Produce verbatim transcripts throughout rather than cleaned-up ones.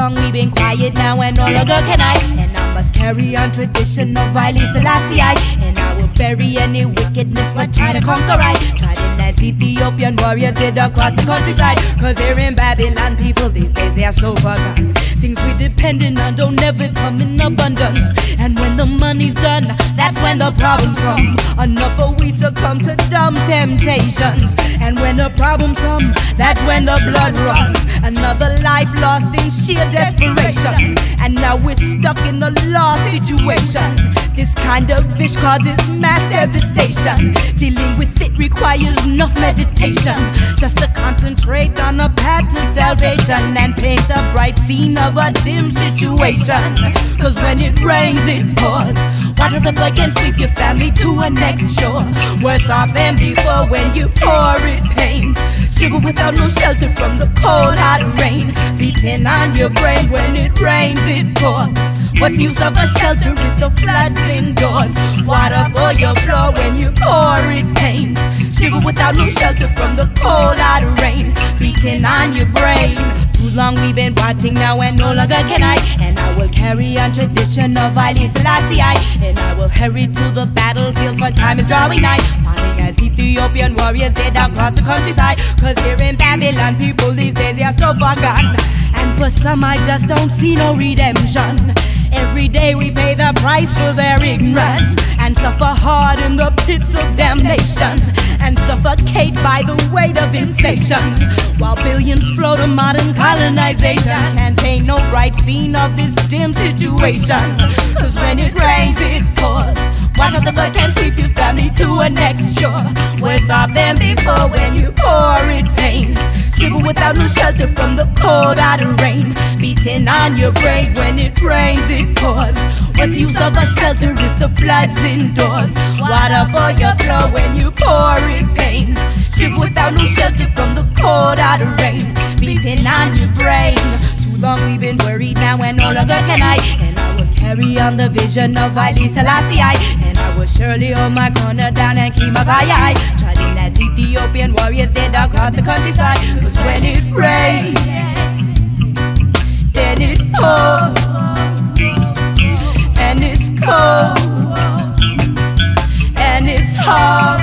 long we've been quiet now and no longer can I. And I must carry on tradition of Haile Selassie I. And I will bury any wickedness but try to conquer I. Trying as Ethiopian warriors did across the countryside. Cause here in Babylon people these days they are so forgotten. Things we depending on don't ever come in abundance. And when the money's done, that's when the problems come. Enough of we succumb to dumb temptations. And when the problems come, that's when the blood runs. Another life lost in sheer desperation. And now we're stuck in a lost situation. This kind of fish causes mass devastation. Dealing with it requires enough meditation just to concentrate on a path to salvation and paint a bright scene of a dim situation. Cause when it rains it pours. Water the flood can sweep your family to a next shore. Worse off than before when you pour it pains. Shiver without no shelter from the cold hot rain. Beating on your brain when it rains it pours. What's the use of a shelter if the flood's indoors? Water for your floor when you pour it pains. Shiver without no shelter from the cold hot rain. Beating on your brain. Too long we've been watching now and no longer can I. And I will carry on tradition of Haile Selassie I. And I will hurry to the battlefield for time is drawing nigh. Falling as Ethiopian warriors did across the countryside. Cause here in Babylon people these days they are so forgotten. And for some I just don't see no redemption. Every day we pay the price for their ignorance. And suffer hard in the pits of damnation. And suffocate by the weight of inflation. While billions flow to modern colonization. Can't paint no bright scene of this dim situation. Cause when it rains it pours. Watch out the flood can sweep your family to a next shore. Worse off than before when you pour it pains. Shiver without no shelter from the cold hot rain. Beating on your brain when it rains it pours. What's the use of a shelter if the flood's indoors? Water for your floor when you pour it pains. Shiver without no shelter from the cold hot rain. Beating on your brain. Too long we've been worried now and no longer can I. And I will carry on the vision of Haile Selassie I. And I will surely hold my corner down and keep my fire high. Trotting as Ethiopian warriors did across the countryside. Cause when it rains, then it pours. And it's cold. And it's hard.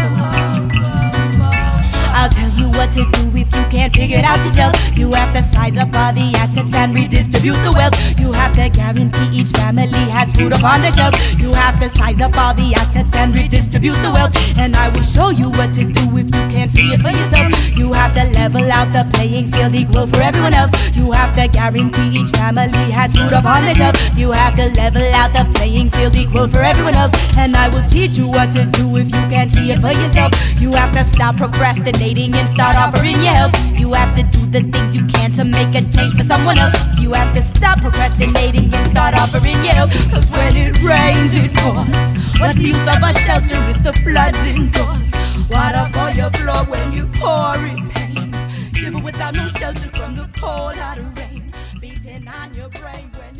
I'll tell you what to do if you can't figure it out yourself. You have to size up all the assets and redistribute the wealth. You have to guarantee each family has food upon the shelf. You have to size up all the assets and redistribute the wealth. And I will show you what to do if you can't see it for yourself. You have to level out the playing field equal for everyone else. You have to guarantee each family has food upon the shelf. You have to level out the playing field equal for everyone else. And I will teach you what to do if you can't see it for yourself. You have to stop procrastinating and start offering your help. You have to do the things you can to make a change for someone else. You have to stop procrastinating and start offering your help. Cause when it rains it pours. What's the use of a shelter if the flood's indoors? Water for your floor when you pour it pains. Shiver without no shelter from the cold hot rain. Beating on your brain when